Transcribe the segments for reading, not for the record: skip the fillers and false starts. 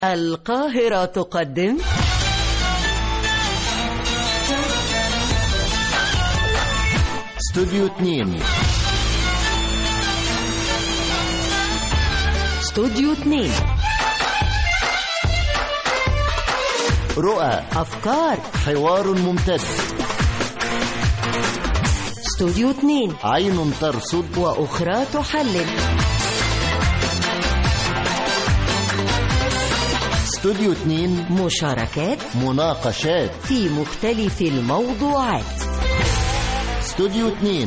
القاهرة تقدم استوديو 2. استوديو 2. رؤى، أفكار، حوار ممتد. استوديو 2. عين ترصد وأخرى تحلل. استوديو 2. مشاركات، مناقشات في مختلف الموضوعات. استوديو 2.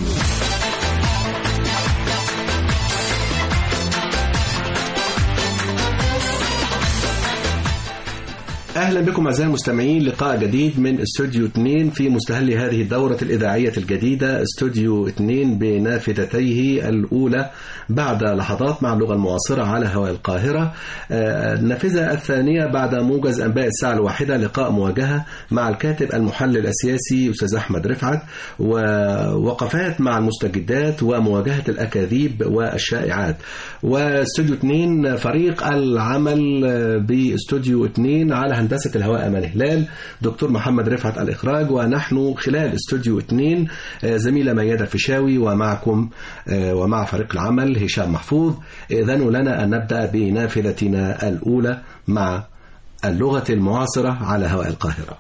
أهلا بكم أعزائي المستمعين، لقاء جديد من استوديو 2 في مستهل هذه الدورة الإذاعية الجديدة. استوديو 2 بنافذتيه الأولى بعد لحظات مع اللغة المعاصرة على هواء القاهرة، النافذة الثانية بعد موجز أنباء الساعة الواحدة، لقاء مواجهة مع الكاتب المحلل السياسي أستاذ أحمد رفعت، ووقفات مع المستجدات ومواجهة الأكاذيب والشائعات. واستوديو 2 فريق العمل باستوديو 2 على هندسة الهواء أمان هلال، دكتور محمد رفعت الإخراج، ونحن خلال استوديو 2 زميلة ميادة الفيشاوي، ومعكم ومع فريق العمل هشام محفوظ. إذن لنا أن نبدأ بنافذتنا الأولى مع اللغة المعاصرة على هواء القاهرة.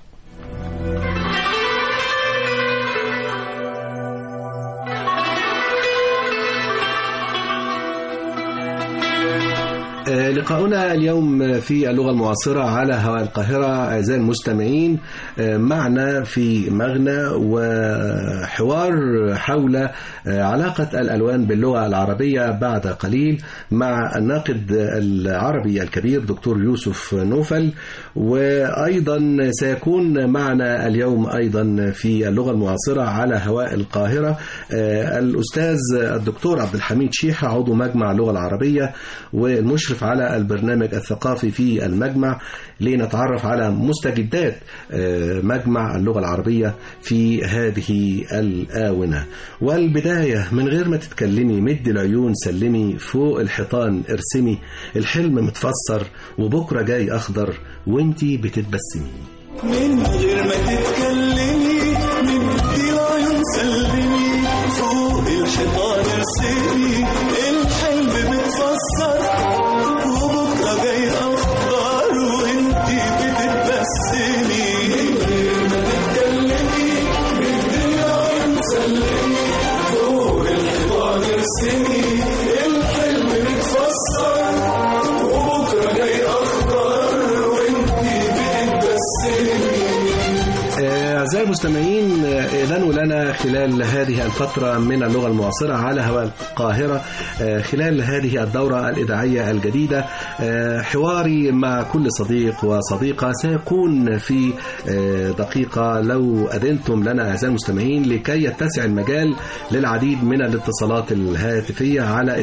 لقاؤنا اليوم في اللغة المعاصرة على هواء القاهرة أعزائي المستمعين، معنا في مغنى وحوار حول علاقة الألوان باللغة العربية بعد قليل مع الناقد العربي الكبير دكتور يوسف نوفل. وأيضا سيكون معنا اليوم أيضا في اللغة المعاصرة على هواء القاهرة الأستاذ الدكتور عبد الحميد شيحة، عضو مجمع اللغة العربية والمشرف على البرنامج الثقافي في المجمع، لنتعرف على مستجدات مجمع اللغة العربية في هذه الآونة. والبداية من غير ما تتكلمي، مد العيون سلمي، فوق الحيطان ارسمي، الحلم متفسر وبكرة جاي أخضر وانتي بتتبسمي. من غير ما تتكلمي، مد العيون سلمي، فوق الحيطان ارسمي، الحلم متفسر وبكرة جاي أخضر وانتي بتتبسمي. من غير ما تتكلمي، مد العيون سلمي، فوق الحيطان ارسمي، الحلم متفسر وبكرة جاي أخضر وانتي بتتبسمي. أعزائي المستمعين، إذن لنا خلال هذه الفترة من اللغة المعاصرة على هواء القاهرة، خلال هذه الدورة الإذاعية الجديدة، حواري مع كل صديق وصديقة سيكون في دقيقة لو أذنتم لنا أعزائي المستمعين، لكي يتسع المجال للعديد من الاتصالات الهاتفية على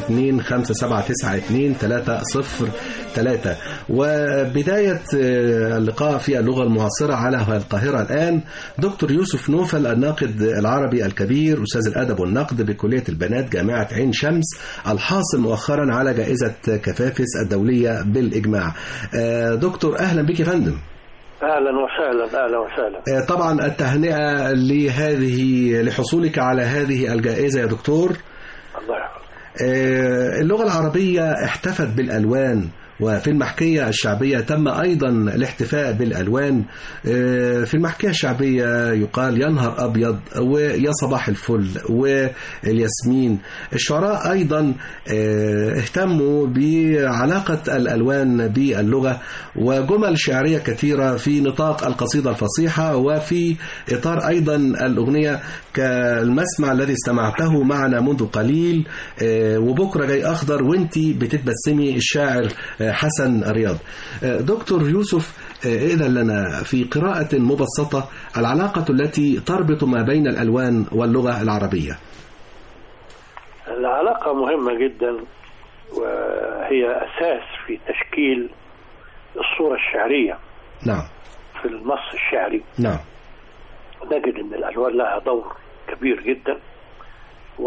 257922303. وبداية اللقاء في اللغة المعاصرة على هواء القاهرة الآن دكتور يوسف نوفل، الناقد العربي الكبير، أستاذ الأدب والنقد بكلية البنات جامعة عين شمس، الحاصل مؤخرا على جائزة كفافس الدولية بالإجماع. دكتور أهلا بك يا فندم. أهلا وسهلا. أهلا وسهلا. طبعا التهنئة لحصولك على هذه الجائزة يا دكتور. الله يحفظك. اللغة العربية احتفت بالألوان، وفي المحكية الشعبية تم أيضا الاحتفاء بالألوان. في المحكية الشعبية يقال يا نهار أبيض ويا صباح الفل والياسمين. الشعراء أيضا اهتموا بعلاقة الألوان باللغة، وجمل شعرية كثيرة في نطاق القصيدة الفصيحة، وفي إطار أيضا الأغنية كالمسمع الذي استمعته معنا منذ قليل، وبكرة جاي أخضر وانتي بتتبسمي، الشاعر حسن رياض. دكتور يوسف، إذن لنا في قراءة مبسطة العلاقة التي تربط ما بين الألوان واللغة العربية. العلاقة مهمة جدا، وهي أساس في تشكيل الصورة الشعرية. نعم. في النص الشعري نعم نجد أن الألوان لها دور كبير جدا،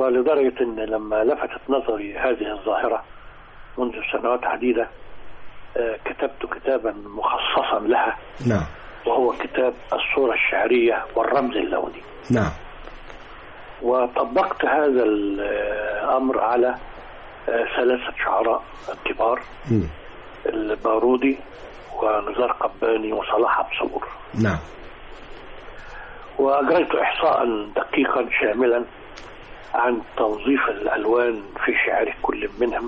ولدرجة أن لما لفتت نظري هذه الظاهرة منذ سنوات عديدة كتبت كتابا مخصصا لها، نعم. وهو كتاب الصورة الشعرية والرمز اللوني. نعم. وطبقت هذا الأمر على 3 شعراء كبار، البارودي ونزار قباني وصلاح عبصور. نعم. وأجريت إحصاء دقيقا شاملا عن توظيف الألوان في شعر كل منهم،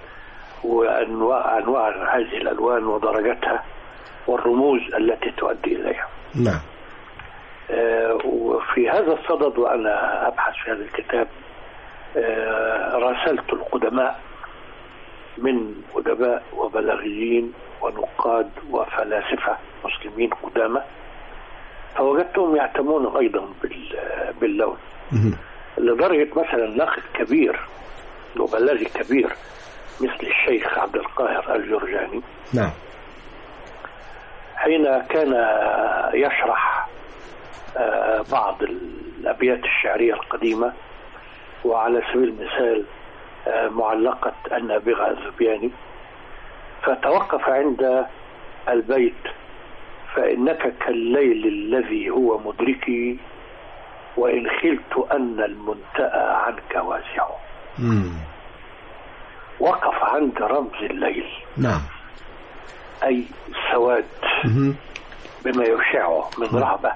وأنواع هذه الألوان ودرجاتها والرموز التي تؤدي إليها. نعم. وفي هذا الصدد وأنا أبحث في هذا الكتاب راسلت القدماء من أدباء وبلاغيين ونقاد وفلاسفة مسلمين قدامى، فوجدتهم يعتمون أيضا باللون، لدرجة مثلا ناقد كبير وبلاغي كبير مثل الشيخ عبد القاهر الجرجاني، نعم، حين كان يشرح بعض الأبيات الشعرية القديمة، وعلى سبيل المثال معلقة النابغة الزبياني، فتوقف عند البيت فإنك كالليل الذي هو مدركي وإن خلت أن المنتأى عنك واسع. وقف عند رمز الليل، نعم، أي السواد بما يشعه من رهبة،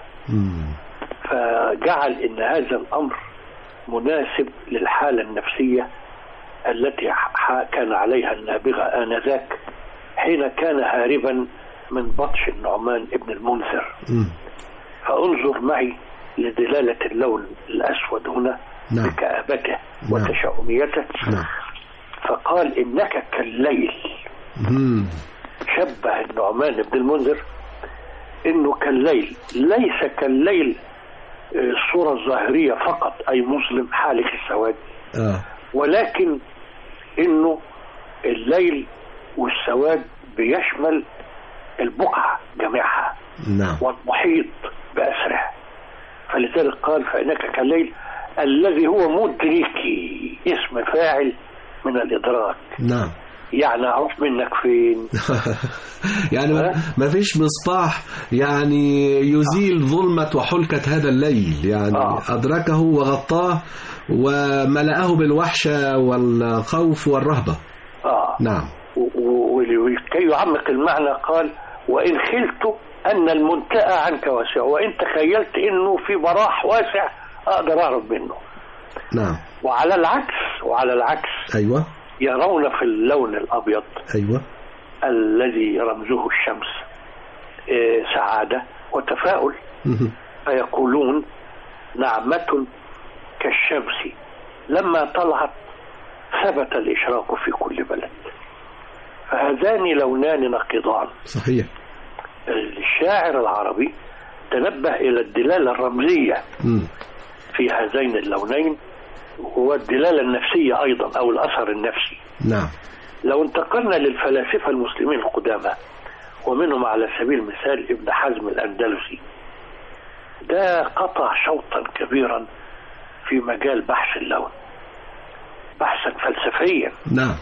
فجعل إن هذا الأمر مناسب للحالة النفسية التي كان عليها النابغة آنذاك حين كان هاربا من بطش النعمان ابن المنذر. فانظر معي لدلالة اللون الأسود هنا، نعم، بكآبته وتشاؤميته. نعم. فقال إنك كالليل، شبه النعمان ابن المنذر إنه كالليل، ليس كالليل الصورة الظاهرية فقط أي مظلم حالك السواد، ولكن إنه الليل والسواد بيشمل البقعة جميعها، نعم، والمحيط بأسره. فلذلك قال فإنك كالليل الذي هو مدركي، اسم فاعل من الإدراك. نعم، يعني أعرف منك فين. يعني ما فيش مصباح يعني يزيل ظلمة وحلكة هذا الليل، يعني أدركه وغطاه وملأه بالوحشة والخوف والرهبة. نعم. ولكي يعمق المعنى قال وإن خلت أن المنتأى عنك واسع، وإن تخيلت إنه في براح واسع أقدر أعرف منه. نعم. وعلى العكس أيوة، يرون في اللون الأبيض، أيوة، الذي رمزه الشمس سعادة وتفاؤل، فيقولون نعمة كالشمس لما طلعت ثبت الإشراق في كل بلد. فهذان لونان نقيضان. صحيح. الشاعر العربي تنبه إلى الدلالة الرمزية في هذين اللونين، هو الدلالة النفسية أيضا أو الأثر النفسي. نعم. لو انتقلنا للفلاسفة المسلمين القدامى، ومنهم على سبيل المثال ابن حزم الأندلسي، ده قطع شوطا كبيرا في مجال بحث اللون بحثا فلسفيا. نعم.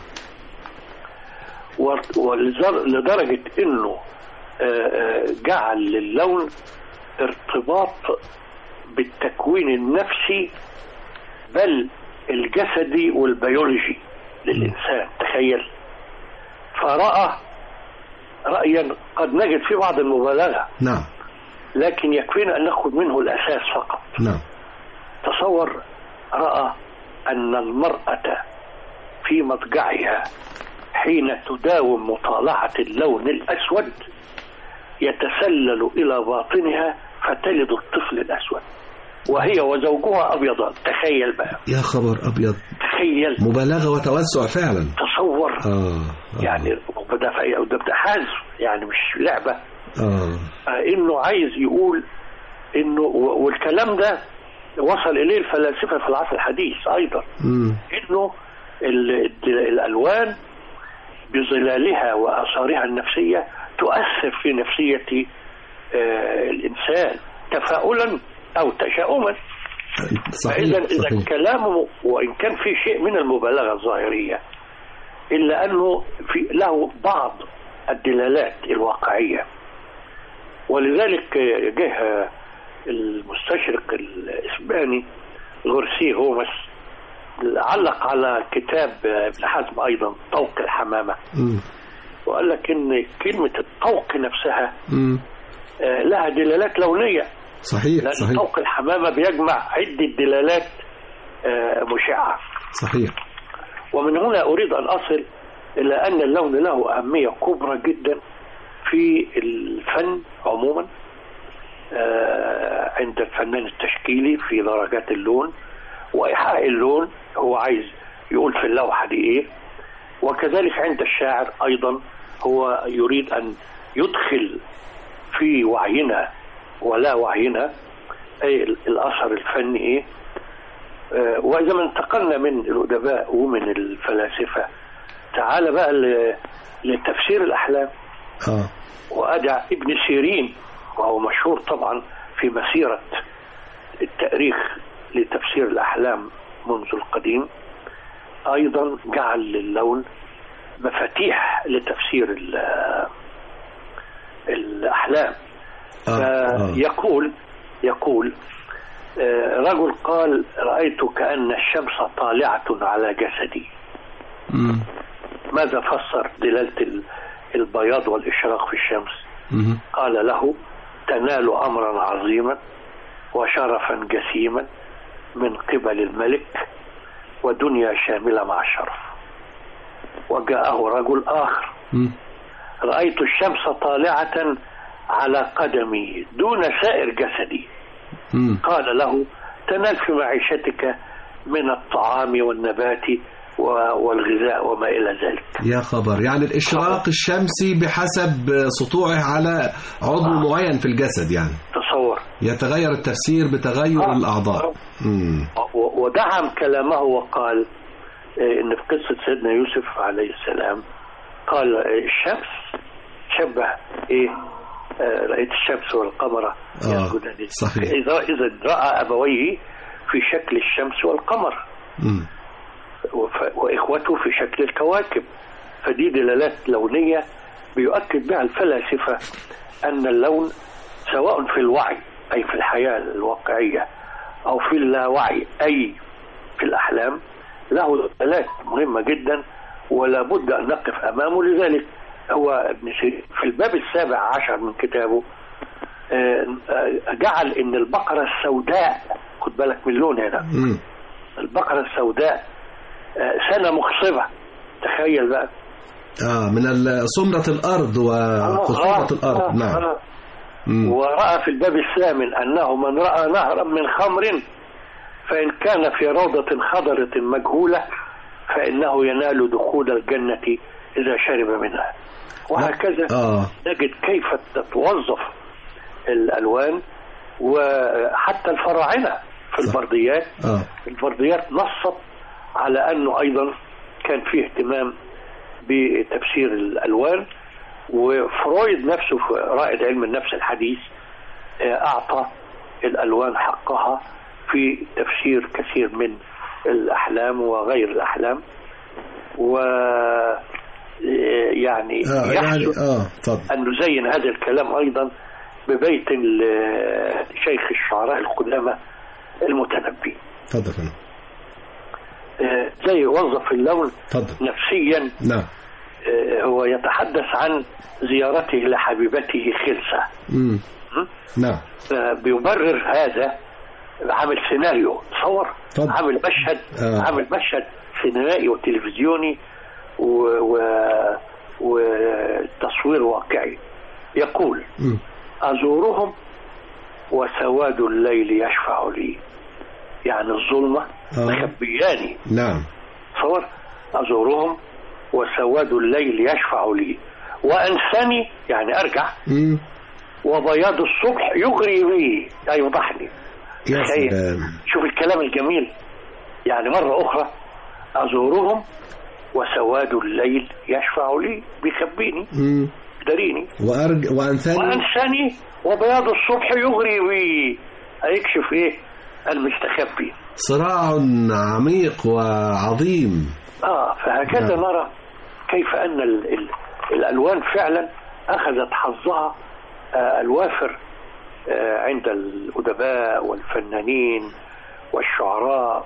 ولدرجة انه جعل للون ارتباط بالتكوين النفسي بل الجسدي والبيولوجي للإنسان. تخيل. فرأى رأيا قد نجد في بعض المبالغة، نعم، لكن يكفينا أن نأخذ منه الأساس فقط. نعم. تصور، رأى أن المرأة في مضجعها حين تداوم مطالعة اللون الأسود يتسلل إلى باطنها فتلد الطفل الأسود وهي وزوجها أبيضان. تخيل بقى. يا خبر أبيض. تخيل. مبالغة وتوسع فعلا. تصور. يعني بدأ حازم، يعني مش لعبة. إنه عايز يقول إنه، والكلام ده وصل إليه الفلاسفة في العصر الحديث أيضا، إنه الألوان بظلالها وآثارها النفسية تؤثر في نفسية الإنسان تفاؤلا أو تشاؤما. فإذا كلامه وإن كان في شيء من المبالغة الظاهرية، إلا أنه له بعض الدلالات الواقعية. ولذلك جه المستشرق الإسباني غورسيه هومس علق على كتاب ابن حزم أيضا طوق الحمامة، وقال لك إن كلمة الطوق نفسها لها دلالات لونية. صحيح لأن صحيح. طوق الحمامة بيجمع عدة دلالات مشعة. صحيح. ومن هنا أريد أن أصل إلى أن اللون له أهمية كبرى جدا في الفن عموما، عند الفنان التشكيلي في درجات اللون وإيحاء اللون، هو عايز يقول في اللوحة دي إيه. وكذلك عند الشاعر أيضا هو يريد أن يدخل في وعينا ولا وعينا أي الأثر الفني إيه. وإذا ما انتقلنا من الأدباء ومن الفلاسفة، تعال بقى لتفسير الأحلام. وأدع ابن سيرين، وهو مشهور طبعا في مسيرة التاريخ لتفسير الأحلام منذ القديم، أيضا جعل للون مفاتيح لتفسير الأحلام. يقول رجل قال: رأيت كأن الشمس طالعة على جسدي. ماذا فسر دلالة البياض والإشراق في الشمس؟ قال له: تنال أمرا عظيما وشرفا جسيما من قبل الملك ودنيا شاملة مع الشرف. وجاءه رجل آخر: رأيت الشمس طالعة على قدمي دون سائر جسدي. قال له: تنال في معيشتك من الطعام والنبات والغذاء وما إلى ذلك. يا خبر، يعني الإشراق الشمسي بحسب سطوعه على عضو معين في الجسد، يعني تصور يتغير التفسير بتغير الأعضاء. ودعم كلامه وقال إن في قصة سيدنا يوسف عليه السلام قال الشمس شبه إيه؟ رأيت الشمس والقمر يسجدان. صحيح. إذا رأى أبويه في شكل الشمس والقمر وإخوته في شكل الكواكب. فدي دلالات لونية بيؤكد بها الفلاسفة أن اللون سواء في الوعي أي في الحياة الواقعية أو في اللاوعي أي في الأحلام له دلالات مهمة جدا ولا بد أن نقف أمامه. لذلك هو ابن سيرين في الباب 17 من كتابه جعل إن البقرة السوداء، خد بالك من اللون هنا، البقرة السوداء سنة مخصبة. تخيل بقى من سمرة الأرض وخصوبة الأرض. نعم. ورأى في الباب 8 أنه من رأى نهرا من خمر فإن كان في روضة خضرة مجهولة فإنه ينال دخول الجنة إذا شرب منها. وهكذا نجد كيف تتوظف الألوان. وحتى الفراعنة في البرديات البرديات نصت على أنه أيضا كان فيه اهتمام بتفسير الألوان. وفرويد نفسه رائد علم النفس الحديث أعطى الألوان حقها في تفسير كثير من الأحلام وغير الأحلام. ويعني أن نزين هذا الكلام أيضا ببيت شيخ الشعراء القدامى المتنبي. تفضل. زي وظف اللون نفسيا. نعم. هو يتحدث عن زيارته لحبيبته خلسة. نعم. بيبرر هذا، عامل سيناريو، تصور عامل مشهد عامل مشهد سينمائي وتلفزيوني وتصوير واقعي. يقول: أزورهم وسواد الليل يشفع لي، يعني الظلمة مخبياني. نعم. تصور أزورهم وسواد الليل يشفع لي وأنسني، يعني أرجع، وبياض الصبح يغري بي، يوضحني. شوف الكلام الجميل. يعني مرة أخرى أزورهم وسواد الليل يشفع لي، بيخبيني، داريني، وأنسني وبياض الصبح يغري بي، هيكشف إيه المستخبي. صراع عميق وعظيم. فهكذا نرى كيف أن الألوان فعلا أخذت حظها الوافر عند الأدباء والفنانين والشعراء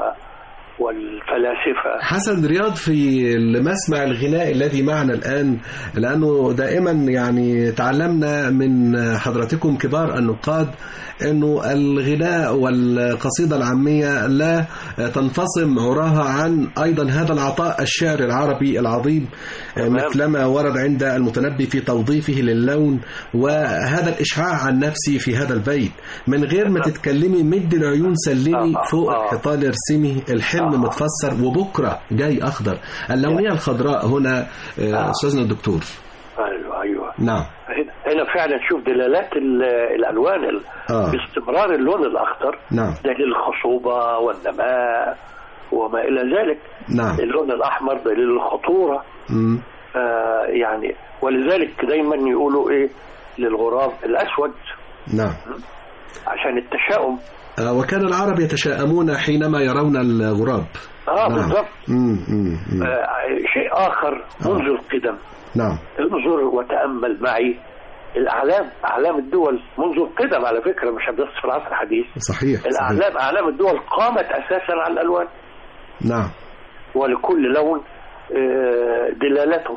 والفلاسفة. حسن رياض، في المسمع الغنائي الذي معنا الآن، لأنه دائما يعني تعلمنا من حضرتكم كبار النقاد أنه الغناء والقصيدة العامية لا تنفصم عراها عن أيضا هذا العطاء الشعري العربي العظيم، مثلما ورد عند المتنبي في توظيفه للون وهذا الإشعاع النفسي في هذا البيت: من غير ما تتكلمي مد العيون سلمي، فوق الحيطان ارسمي، الحلم متفسر وبكرة جاي أخضر. اللونية الخضراء هنا أستاذنا الدكتور. أيوة نعم. هنا فعلا شوف دلالات الألوان باستمرار اللون الأخضر. نعم. دليل الخصوبة والنماء وما إلى ذلك. نعم. اللون الأحمر دليل الخطورة. يعني ولذلك دايما يقولوا إيه للغراب الأسود. نعم. عشان التشاؤم. وكان العرب يتشاءمون حينما يرون الغراب. نعم. بالضبط. شيء آخر منذ القدم. نعم. انظر وتأمل معي أعلام الدول منذ القدم، على فكرة مش بس في العصر الحديث. صحيح. أعلام الدول قامت أساسا على الألوان. نعم. ولكل لون دلالته،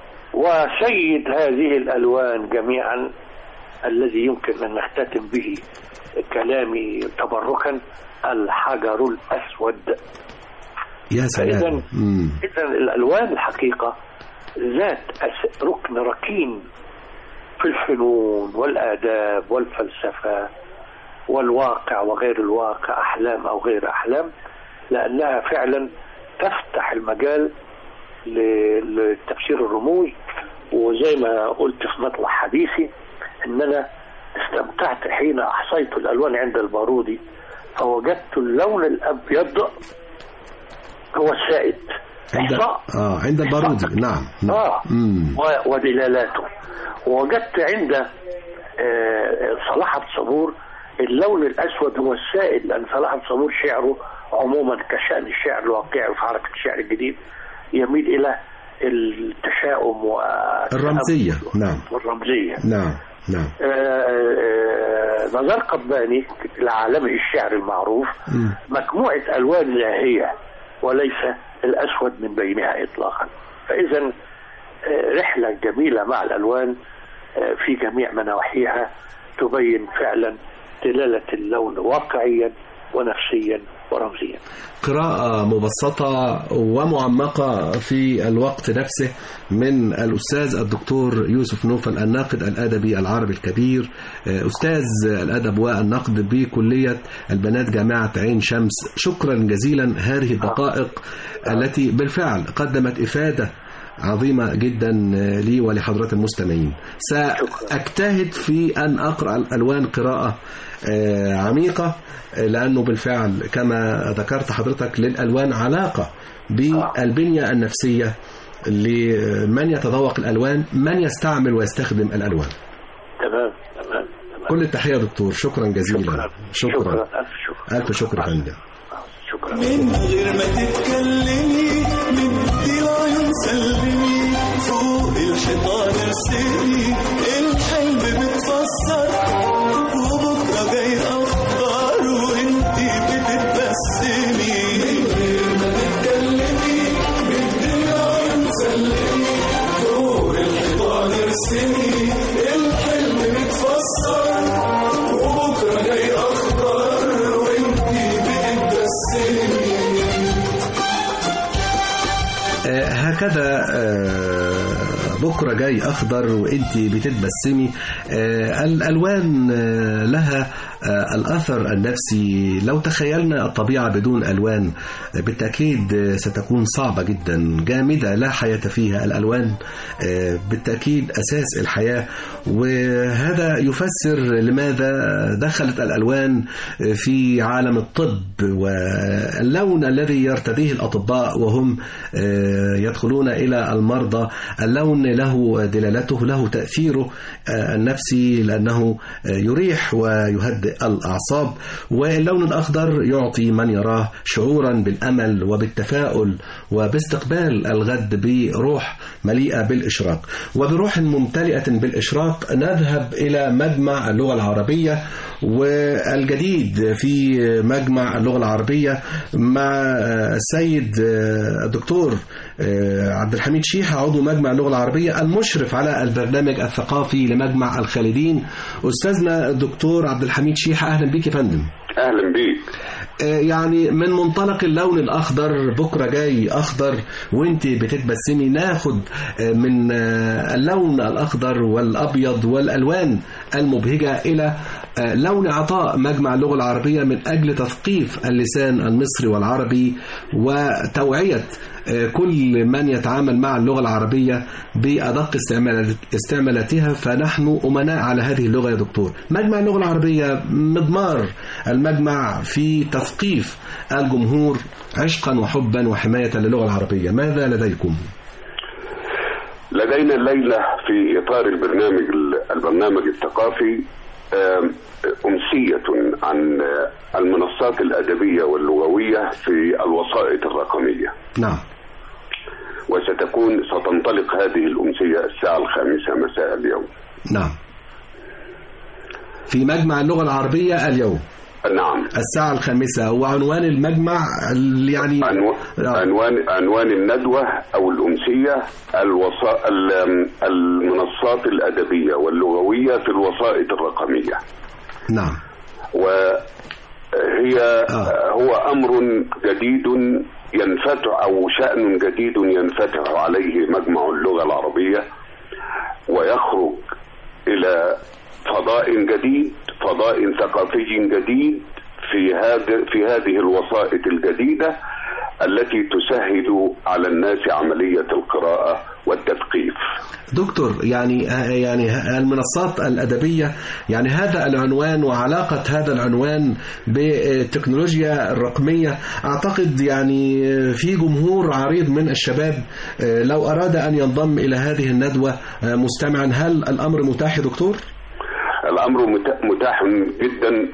وسيد هذه الألوان جميعا الذي يمكن أن نختتم به كلامي تبركا: الحجر الأسود. يا سلام. إذن الألوان الحقيقة ذات ركن ركين في الفنون والآداب والفلسفة والواقع وغير الواقع، أحلام أو غير أحلام، لأنها فعلا تفتح المجال لتفسير الرموز. وزي ما قلت في مطلع حديثي أننا استمتعت حين أحصيت الألوان عند البارودي، فوجدت اللون الأبيض هو السائد عند البارودي. نعم. ودلالاته. ووجدت عند صلاح عبد الصبور اللون الأسود هو السائد، لأن صلاح عبد الصبور شعره عموما كشأن الشعر الواقعي في حركة الشعر الجديد يميل إلى التشاؤم والرمزية. نعم. والرمزية. نعم. نعم. نزار قباني العالمي الشعر المعروف مجموعة ألوان لاهية وليس الأسود من بينها إطلاقا. فإذا رحلة جميلة مع الألوان في جميع مناحيها تبين فعلا دلالة اللون واقعيا ونفسيا ورمزيا. قراءة مبسطة ومعمقة في الوقت نفسه من الأستاذ الدكتور يوسف نوفل، الناقد الأدبي العربي الكبير، أستاذ الأدب والنقد بكلية البنات جامعة عين شمس. شكرا جزيلا. هذه الدقائق التي بالفعل قدمت إفادة عظيمة جدا لي ولحضرات المستمعين. سأجتهد في أن أقرأ الألوان قراءة عميقة، لأنه بالفعل كما ذكرت حضرتك للألوان علاقة بالبنية النفسية لمن يتذوق الألوان، من يستعمل ويستخدم الألوان. تمام. كل التحية دكتور. شكرا جزيلا. شكرا. ألف شكر فندم. شكرا. من غير ما تتكلمي مدي العيون سلمي، فوق الحيطان ارسمي، الحلم بتفسر وبكره جاي اخضر وانتي بتتبسمي. من غير ما تتكلمي مدي العيون سلمي، فوق الحيطان ارسمي، الحلم بتفسر وبكره جاي اخضر وانتي بتتبسمي. هكذا بكرة جاي أخضر وإنتي بتتبسمي. الألوان لها الأثر النفسي. لو تخيلنا الطبيعة بدون ألوان بالتأكيد ستكون صعبة جدا، جامدة لا حياة فيها. الألوان بالتأكيد أساس الحياة، وهذا يفسر لماذا دخلت الألوان في عالم الطب. واللون الذي يرتديه الأطباء وهم يدخلون إلى المرضى، اللون له دلالته، له تأثيره النفسي، لأنه يريح ويهدئ الأعصاب. واللون الأخضر يعطي من يراه شعورا بالأمل وبالتفاؤل وباستقبال الغد بروح مليئة بالإشراق. وبروح ممتلئة بالإشراق نذهب إلى مجمع اللغة العربية، والجديد في مجمع اللغة العربية مع السيد الدكتور عبد الحميد شيحة، عضو مجمع اللغة العربية المشرف على البرنامج الثقافي لمجمع الخالدين. أستاذنا الدكتور عبد الحميد شيحة، أهلا بيك يا فندم. أهلا بيك. يعني من منطلق اللون الأخضر، بكرة جاي أخضر وانت بتتبسمي، ناخد من اللون الأخضر والأبيض والألوان المبهجة إلى لون عطاء مجمع اللغة العربية من أجل تثقيف اللسان المصري والعربي وتوعية كل من يتعامل مع اللغة العربية بأدق استعمالاتها، فنحن أمناء على هذه اللغة يا دكتور. مجمع اللغة العربية مضمار المجمع في تثقيف الجمهور عشقا وحبا وحماية للغة العربية، ماذا لديكم؟ لدينا الليلة في إطار البرنامج الثقافي أمسية عن المنصات الأدبية واللغوية في الوسائط الرقمية. نعم. ستنطلق هذه الأمسية الساعة 5 مساء اليوم. نعم. في مجمع اللغة العربية اليوم. نعم. الساعة 5. وعنوان المجمع يعني عنوان الندوة أو الأمسية المنصات الأدبية واللغوية في الوسائط الرقمية. نعم. وهي هو أمر جديد ينفتح أو شأن جديد ينفتح عليه مجمع اللغة العربية، ويخرج إلى فضاء جديد، فضاء ثقافي جديد في هذه الوسائط الجديدة التي تسهل على الناس عملية القراءة والتثقيف. دكتور، يعني المنصات الأدبية، يعني هذا العنوان وعلاقة هذا العنوان بالتكنولوجيا الرقمية، أعتقد يعني في جمهور عريض من الشباب لو أراد أن ينضم إلى هذه الندوة مستمعا، هل الأمر متاح يا دكتور؟ الأمر متاح جدا،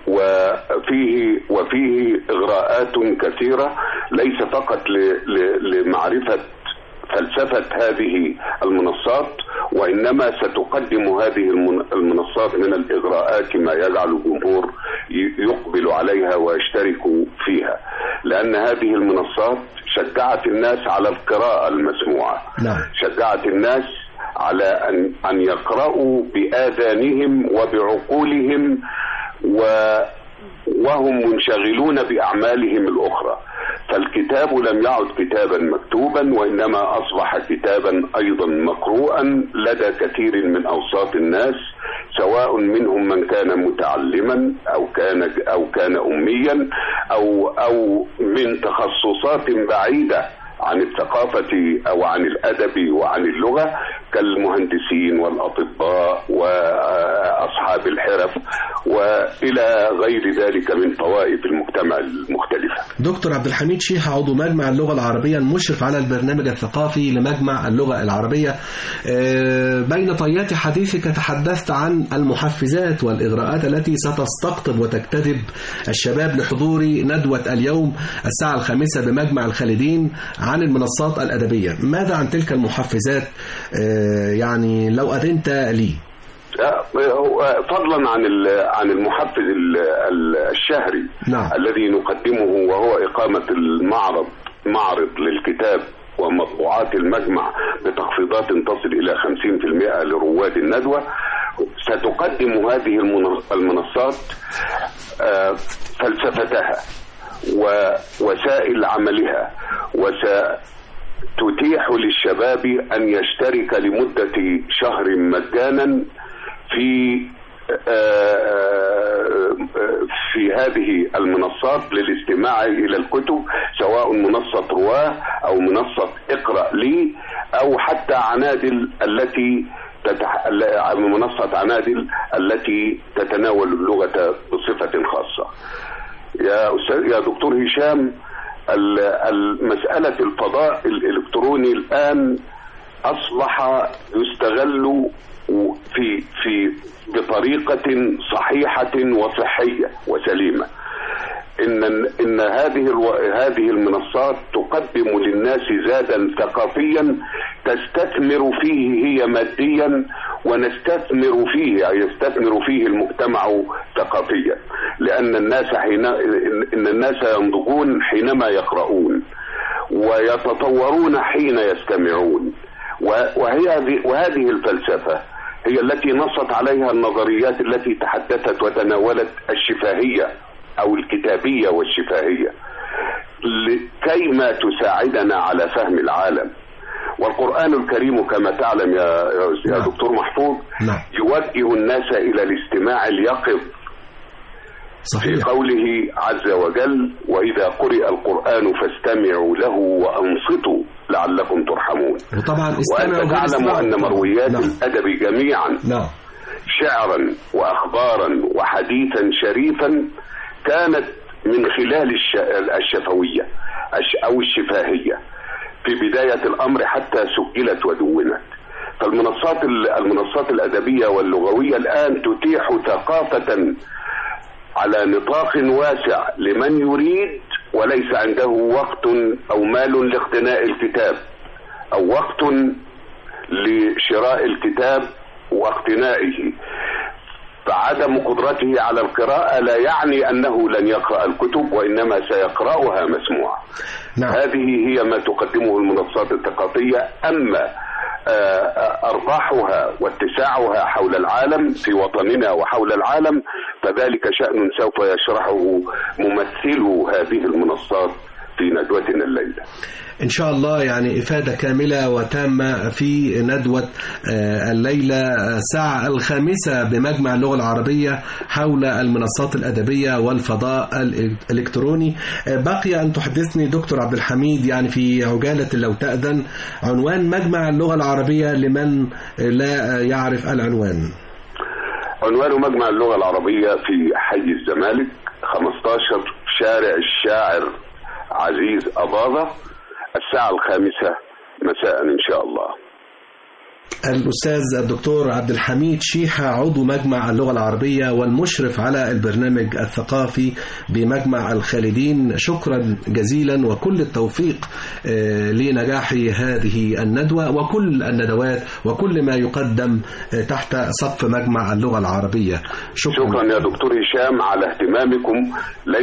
وفيه إغراءات كثيرة، ليس فقط لمعرفة فلسفة هذه المنصات، وإنما ستقدم هذه المنصات من الإغراءات ما يجعل الجمهور يقبل عليها ويشترك فيها، لأن هذه المنصات شجعت الناس على القراءة المسموعة. نعم. شجعت الناس على أن يقرأوا بآذانهم وبعقولهم وهم منشغلون بأعمالهم الأخرى. فالكتاب لم يعد كتابا مكتوبا، وإنما أصبح كتابا أيضا مقروءا لدى كثير من أوساط الناس، سواء منهم من كان متعلما أو كان أميا أو من تخصصات بعيدة عن الثقافة أو عن الأدب وعن اللغة، كالمهندسين والأطباء وأصحاب الحرف وإلى غير ذلك من طوائف المجتمع المختلفة. دكتور عبد الحميد شيحة، عضو مجمع اللغة العربية المشرف على البرنامج الثقافي لمجمع اللغة العربية، بين طيات حديثك تحدثت عن المحفزات والإغراءات التي ستستقطب وتجتذب الشباب لحضور ندوة اليوم الساعة 5 بمجمع الخالدين عن المنصات الأدبية. ماذا عن تلك المحفزات يعني لو أذنت لي؟ فضلا عن المحفز الشهري. نعم. الذي نقدمه، وهو إقامة معرض للكتاب ومطبوعات المجمع بتخفيضات تصل إلى 50% لرواد الندوة. ستقدم هذه المنصات فلسفتها ووسائل عملها، وستتيح للشباب أن يشترك لمدة شهر مجانا في هذه المنصات للاستماع إلى الكتب، سواء منصة رواه أو منصة اقرأ لي أو حتى عنادل منصة عنادل التي تتناول اللغة بصفة خاصة. يا دكتور هشام، مسألة الفضاء الإلكتروني الآن أصبح يستغل بطريقة صحيحة وصحية وسليمة. إن هذه المنصات تقدم للناس زادا ثقافيا تستثمر فيه هي ماديا، ونستثمر فيه يستثمر فيه المجتمع ثقافيا، لأن الناس ينضجون حينما يقرؤون ويتطورون حين يستمعون. وهذه الفلسفة هي التي نصت عليها النظريات التي تحدثت وتناولت الشفاهية أو الكتابية والشفاهية كيما تساعدنا على فهم العالم. والقرآن الكريم كما تعلم يا دكتور محفوظ يوجه الناس إلى الاستماع اليقظ. صحيح. في قوله عز وجل: وإذا قرئ القرآن فاستمعوا له وأنصتوا لعلكم ترحمون. وطبعا وأنت تعلم أن مرويات الأدب جميعا شعرا وأخبارا وحديثا شريفا كانت من خلال الشفوية أو الشفاهية في بداية الأمر حتى سجلت ودونت. فالمنصات الأدبية واللغوية الآن تتيح ثقافة على نطاق واسع لمن يريد وليس عنده وقت أو مال لاقتناء الكتاب أو وقت لشراء الكتاب واقتنائه. فعدم قدرته على القراءة لا يعني أنه لن يقرأ الكتب، وإنما سيقرأها مسموعة. هذه هي ما تقدمه المنصات الثقافية. أما أرباحها واتساعها حول العالم في وطننا وحول العالم فذلك شأن سوف يشرحه ممثلو هذه المنصات في ندوتنا الليلة إن شاء الله. يعني إفادة كاملة وتامة في ندوة الليلة الساعة 5 بمجمع اللغة العربية حول المنصات الأدبية والفضاء الإلكتروني. بقي أن تحدثني دكتور عبد الحميد يعني في عجالة لو تأذن عنوان مجمع اللغة العربية لمن لا يعرف العنوان. عنوان مجمع اللغة العربية في حي الزمالك 15 شارع الشاعر عزيز أباظة الساعة 5 مساء إن شاء الله. الأستاذ الدكتور عبد الحميد شيحة عضو مجمع اللغة العربية والمشرف على البرنامج الثقافي بمجمع الخالدين، شكرا جزيلا وكل التوفيق لنجاح هذه الندوة وكل الندوات وكل ما يقدم تحت سقف مجمع اللغة العربية. شكرا يا دكتور هشام على اهتمامكم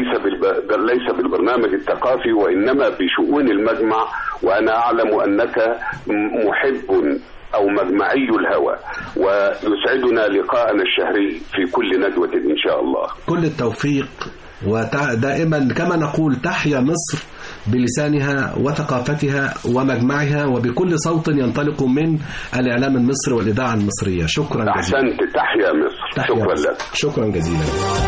ليس بالبرنامج الثقافي وإنما بشؤون المجمع، وأنا أعلم أنك محب أو مجمعي الهوى ويسعدنا لقاءنا الشهري في كل ندوة إن شاء الله. كل التوفيق ودائما كما نقول تحيا مصر بلسانها وثقافتها ومجمعها وبكل صوت ينطلق من الإعلام المصري والإذاعة المصرية. شكرا جزيلا. أحسنت. تحيا مصر. تحيا شكرا مصر. لك. شكرا جزيلا.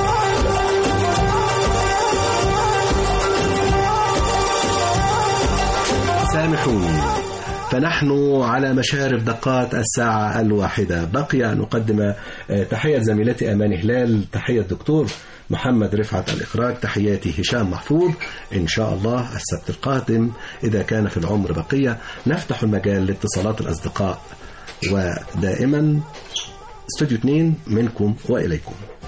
سامحوني فنحن على مشارف دقات الساعة 1. بقي أن نقدم تحية زميلتي أمان هلال، تحية الدكتور محمد رفعت الإخراج، تحياتي هشام محفوظ. إن شاء الله السبت القادم إذا كان في العمر بقية نفتح المجال لاتصالات الأصدقاء، ودائما استوديو 2 منكم وإليكم.